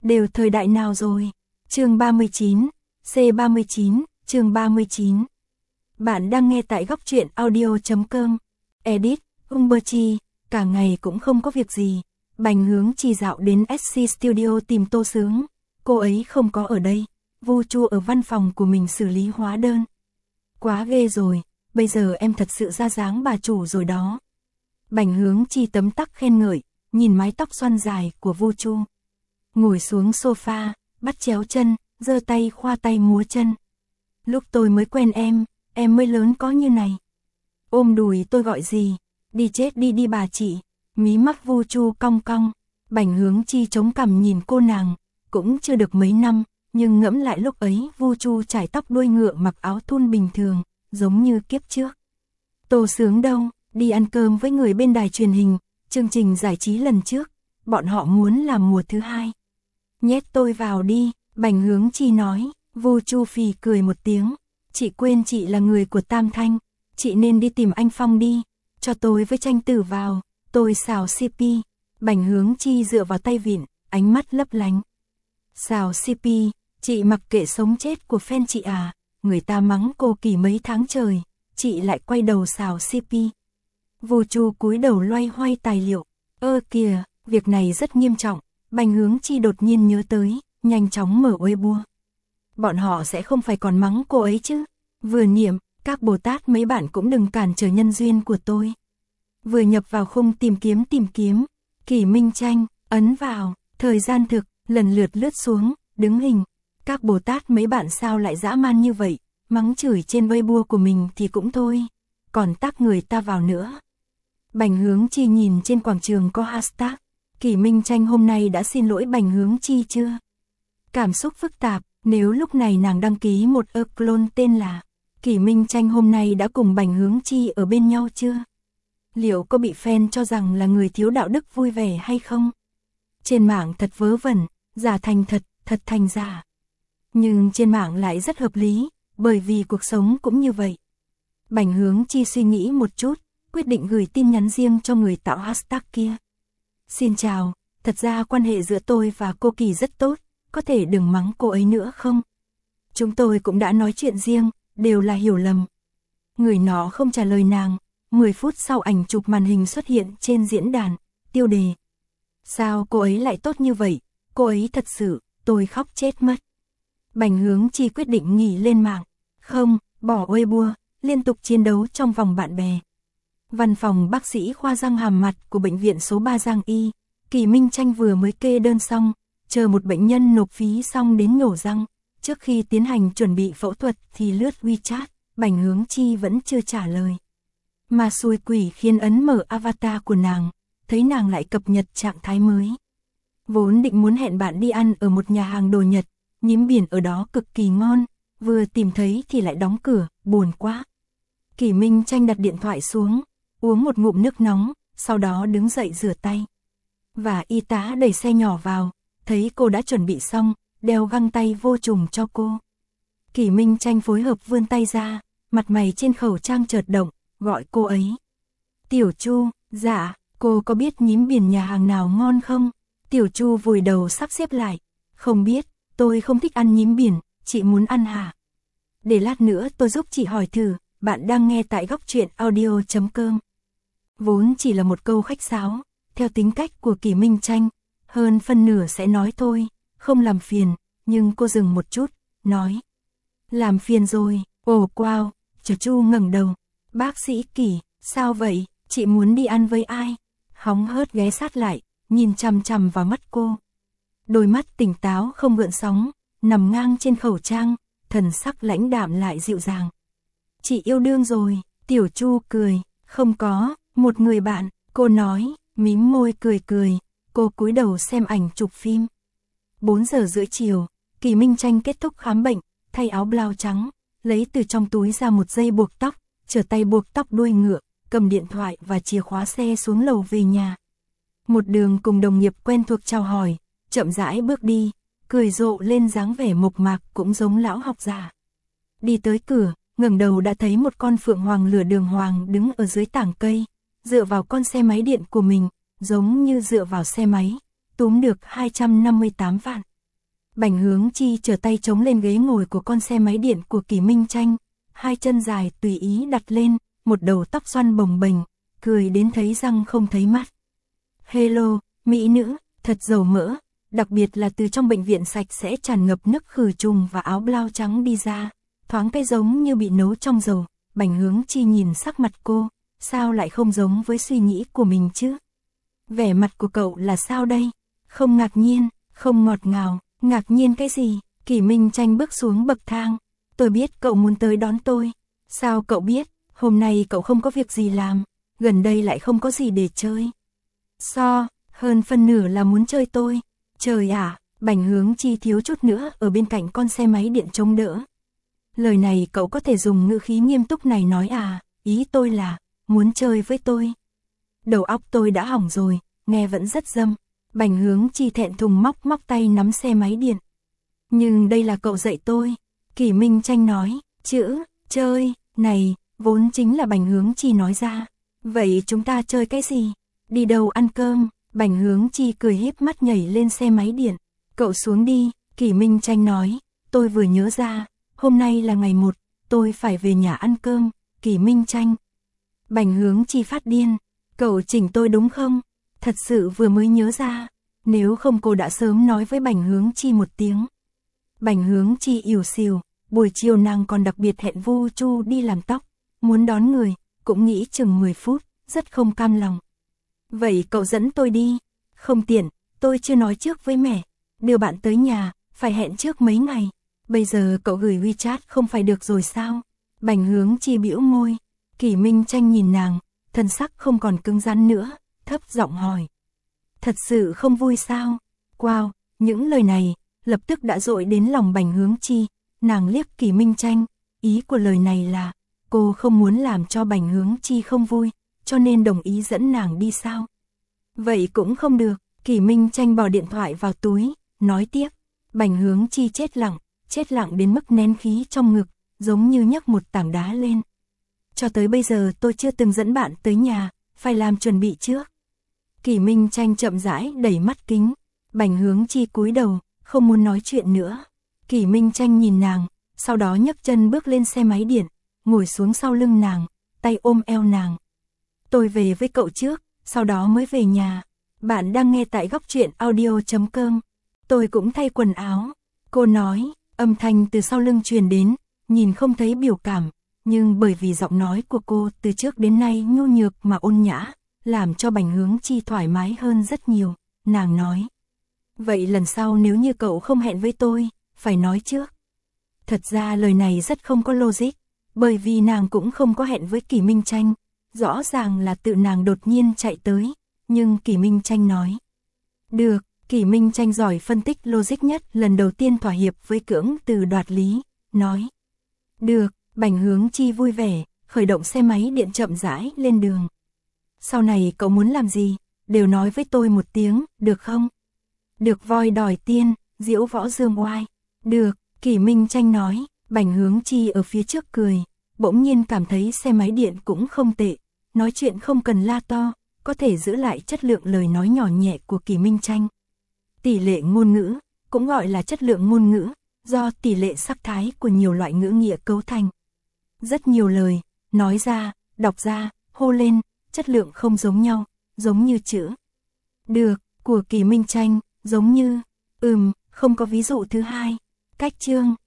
đều thời đại nào rồi? Chương 39, C39, chương 39. Bạn đang nghe tại góc truyện audio.com. Edit, Umberchi, cả ngày cũng không có việc gì. Bành Hướng Chi dạo đến SC Studio tìm Tô Sướng. Cô ấy không có ở đây. Vu Chu ở văn phòng của mình xử lý hóa đơn. Quá ghê rồi, bây giờ em thật sự ra dáng bà chủ rồi đó. Bành Hướng Chi tấm tắc khen ngợi, nhìn mái tóc xoăn dài của Vu Chu. Ngồi xuống sofa, bắt chéo chân, giơ tay khoa tay múa chân. Lúc tôi mới quen em mới lớn có như này. Ôm đùi tôi gọi gì? Đi chết đi đi bà chị. Mí mắt Vu Chu cong cong. Bành Hướng Chi chống cằm nhìn cô nàng. Cũng chưa được mấy năm, nhưng ngẫm lại lúc ấy Vu Chu trải tóc đuôi ngựa mặc áo thun bình thường, giống như kiếp trước. Tô Sướng đâu? Đi ăn cơm với người bên đài truyền hình, chương trình giải trí lần trước. Bọn họ muốn làm mùa thứ 2. Nhét tôi vào đi, Bành Hướng Chi nói. Vu Chu phì cười một tiếng. Chị quên chị là người của Tam Thanh. Chị nên đi tìm anh Phong đi. Cho tôi với Tranh Tử vào. Tôi xào CP. Bành Hướng Chi dựa vào tay vịn, ánh mắt lấp lánh. Xào CP, chị mặc kệ sống chết của fan chị à. Người ta mắng cô Kỳ mấy tháng trời, chị lại quay đầu xào CP. Vu Chu cúi đầu loay hoay tài liệu. Ơ kìa, việc này rất nghiêm trọng. Bành Hướng Chi đột nhiên nhớ tới, nhanh chóng mở Weibo. Bọn họ sẽ không phải còn mắng cô ấy chứ. Vừa niệm, các Bồ Tát mấy bạn cũng đừng cản trở nhân duyên của tôi. Vừa nhập vào khung tìm kiếm, Kỳ Minh Tranh, ấn vào, thời gian thực, lần lượt lướt xuống, đứng hình. Các Bồ Tát mấy bạn sao lại dã man như vậy, mắng chửi trên Weibo của mình thì cũng thôi, còn tag người ta vào nữa. Bành Hướng Chi nhìn trên quảng trường có hashtag, Kỳ Minh Tranh hôm nay đã xin lỗi Bành Hướng Chi chưa? Cảm xúc phức tạp, nếu lúc này nàng đăng ký một clone tên là Kỳ Minh Tranh hôm nay đã cùng Bành Hướng Chi ở bên nhau chưa? Liệu có bị fan cho rằng là người thiếu đạo đức vui vẻ hay không? Trên mạng thật vớ vẩn, giả thành thật, thật thành giả. Nhưng trên mạng lại rất hợp lý, bởi vì cuộc sống cũng như vậy. Bành Hướng Chi suy nghĩ một chút, quyết định gửi tin nhắn riêng cho người tạo hashtag kia. Xin chào, thật ra quan hệ giữa tôi và cô Kỳ rất tốt, có thể đừng mắng cô ấy nữa không? Chúng tôi cũng đã nói chuyện riêng, đều là hiểu lầm. Người nó không trả lời nàng, 10 phút sau ảnh chụp màn hình xuất hiện trên diễn đàn, tiêu đề. Sao cô ấy lại tốt như vậy, cô ấy thật sự, tôi khóc chết mất. Bành Hướng Chi quyết định nghỉ lên mạng, không, bỏ Weibo, liên tục chiến đấu trong vòng bạn bè. Văn phòng bác sĩ khoa răng hàm mặt của bệnh viện số 3 Giang Y, Kỳ Minh Tranh vừa mới kê đơn xong, chờ một bệnh nhân nộp phí xong đến nhổ răng. Trước khi tiến hành chuẩn bị phẫu thuật thì lướt WeChat, Bành Hướng Chi vẫn chưa trả lời. Mà xui quỷ khiến ấn mở avatar của nàng, thấy nàng lại cập nhật trạng thái mới. Vốn định muốn hẹn bạn đi ăn ở một nhà hàng đồ Nhật, nhím biển ở đó cực kỳ ngon, vừa tìm thấy thì lại đóng cửa, buồn quá. Kỳ Minh Tranh đặt điện thoại xuống, uống một ngụm nước nóng, sau đó đứng dậy rửa tay. Và y tá đẩy xe nhỏ vào, thấy cô đã chuẩn bị xong, đeo găng tay vô trùng cho cô. Kỳ Minh Tranh phối hợp vươn tay ra, mặt mày trên khẩu trang chợt động, gọi cô ấy. Tiểu Chu, dạ, cô có biết nhím biển nhà hàng nào ngon không? Tiểu Chu vùi đầu sắp xếp lại. Không biết, tôi không thích ăn nhím biển, chị muốn ăn hả? Để lát nữa tôi giúp chị hỏi thử, bạn đang nghe tại góc truyện audio.com. Vốn chỉ là một câu khách sáo, theo tính cách của Kỳ Minh Tranh, hơn phân nửa sẽ nói thôi, không làm phiền, nhưng cô dừng một chút, nói. Làm phiền rồi, ồ wow, Chu ngẩng đầu. Bác sĩ Kỳ, sao vậy, chị muốn đi ăn với ai? Hóng hớt ghé sát lại, nhìn chằm chằm vào mắt cô. Đôi mắt tỉnh táo không gợn sóng, nằm ngang trên khẩu trang, thần sắc lãnh đạm lại dịu dàng. Chị yêu đương rồi, Tiểu Chu cười, không có, một người bạn, cô nói, mím môi cười cười, cô cúi đầu xem ảnh chụp phim. 4 giờ rưỡi chiều, Kỳ Minh Tranh kết thúc khám bệnh, thay áo blau trắng, lấy từ trong túi ra một dây buộc tóc, trở tay buộc tóc đuôi ngựa, cầm điện thoại và chìa khóa xe xuống lầu về nhà. Một đường cùng đồng nghiệp quen thuộc chào hỏi, chậm rãi bước đi, cười rộ lên dáng vẻ mộc mạc cũng giống lão học giả. Đi tới cửa, ngẩng đầu đã thấy một con phượng hoàng lửa đường hoàng đứng ở dưới tảng cây, dựa vào con xe máy điện của mình, giống như dựa vào xe máy, túm được 258 vạn. Bành Hướng Chi trở tay chống lên ghế ngồi của con xe máy điện của Kỷ Minh Tranh, hai chân dài tùy ý đặt lên, một đầu tóc xoăn bồng bềnh, cười đến thấy răng không thấy mắt. Hello, mỹ nữ, thật dầu mỡ, đặc biệt là từ trong bệnh viện sạch sẽ tràn ngập nước khử trùng và áo blau trắng đi ra, thoáng cái giống như bị nấu trong dầu. Bành Hướng Chi nhìn sắc mặt cô, sao lại không giống với suy nghĩ của mình chứ? Vẻ mặt của cậu là sao đây? Không ngạc nhiên, không ngọt ngào, ngạc nhiên cái gì? Kỷ Minh Tranh bước xuống bậc thang, tôi biết cậu muốn tới đón tôi. Sao cậu biết? Hôm nay cậu không có việc gì làm, gần đây lại không có gì để chơi. Hơn phân nửa là muốn chơi tôi. Trời ạ, Bành Hướng Chi thiếu chút nữa ở bên cạnh con xe máy điện chống đỡ. Lời này cậu có thể dùng ngữ khí nghiêm túc này nói à, ý tôi là, muốn chơi với tôi. Đầu óc tôi đã hỏng rồi, nghe vẫn rất dâm. Bành Hướng Chi thẹn thùng móc tay nắm xe máy điện. Nhưng đây là cậu dạy tôi. Kỷ Minh Tranh nói, chữ, chơi, này, vốn chính là Bành Hướng Chi nói ra. Vậy chúng ta chơi cái gì? Đi đâu ăn cơm? Bành Hướng Chi cười híp mắt nhảy lên xe máy điện. Cậu xuống đi, Kỷ Minh Tranh nói, tôi vừa nhớ ra, hôm nay là ngày 1, tôi phải về nhà ăn cơm. Kỷ Minh Tranh. Bành Hướng Chi phát điên, cậu chỉnh tôi đúng không? Thật sự vừa mới nhớ ra, nếu không cô đã sớm nói với Bành Hướng Chi một tiếng. Bành Hướng Chi ỉu xìu, buổi chiều nàng còn đặc biệt hẹn Vu Chu đi làm tóc, muốn đón người, cũng nghĩ chừng 10 phút, rất không cam lòng. Vậy cậu dẫn tôi đi. Không tiện, tôi chưa nói trước với mẹ, đưa bạn tới nhà, phải hẹn trước mấy ngày. Bây giờ cậu gửi WeChat không phải được rồi sao? Bành Hướng Chi bĩu môi. Kỷ Minh Tranh nhìn nàng, thân sắc không còn cứng rắn nữa, thấp giọng hỏi. Thật sự không vui sao? Wow, những lời này lập tức đã dội đến lòng Bành Hướng Chi. Nàng liếc Kỷ Minh Tranh, ý của lời này là cô không muốn làm cho Bành Hướng Chi không vui, cho nên đồng ý dẫn nàng đi sao? Vậy cũng không được. Kỷ Minh Tranh bỏ điện thoại vào túi, nói tiếp. Bành Hướng Chi chết lặng đến mức nén khí trong ngực, giống như nhấc một tảng đá lên. Cho tới bây giờ tôi chưa từng dẫn bạn tới nhà, phải làm chuẩn bị trước. Kỷ Minh Tranh chậm rãi đẩy mắt kính. Bành Hướng Chi cúi đầu, không muốn nói chuyện nữa. Kỷ Minh Tranh nhìn nàng, sau đó nhấc chân bước lên xe máy điện, ngồi xuống sau lưng nàng, tay ôm eo nàng. Tôi về với cậu trước, sau đó mới về nhà. Bạn đang nghe tại Góc Truyện Audio.com. Tôi cũng thay quần áo. Cô nói, âm thanh từ sau lưng truyền đến, nhìn không thấy biểu cảm, nhưng bởi vì giọng nói của cô từ trước đến nay nhu nhược mà ôn nhã, làm cho Bành Hướng Chi thoải mái hơn rất nhiều. Nàng nói, vậy lần sau nếu như cậu không hẹn với tôi, phải nói trước. Thật ra lời này rất không có logic, bởi vì nàng cũng không có hẹn với Kỷ Minh Tranh, rõ ràng là tự nàng đột nhiên chạy tới, nhưng Kỷ Minh Tranh nói. Được, Kỷ Minh Tranh giỏi phân tích logic nhất, lần đầu tiên thỏa hiệp với cưỡng từ đoạt lý, nói. Được, Bành Hướng Chi vui vẻ, khởi động xe máy điện chậm rãi lên đường. Sau này cậu muốn làm gì, đều nói với tôi một tiếng, được không? Được voi đòi tiên, diễu võ dương oai. Được, Kỷ Minh Tranh nói. Bành Hướng Chi ở phía trước cười, bỗng nhiên cảm thấy xe máy điện cũng không tệ, nói chuyện không cần la to, có thể giữ lại chất lượng lời nói nhỏ nhẹ của Kỷ Minh Tranh. Tỷ lệ ngôn ngữ, cũng gọi là chất lượng ngôn ngữ, do tỷ lệ sắc thái của nhiều loại ngữ nghĩa cấu thành. Rất nhiều lời, nói ra, đọc ra, hô lên, chất lượng không giống nhau, giống như chữ. Được, của Kỷ Minh Tranh, giống như, không có ví dụ thứ hai. Cách chương,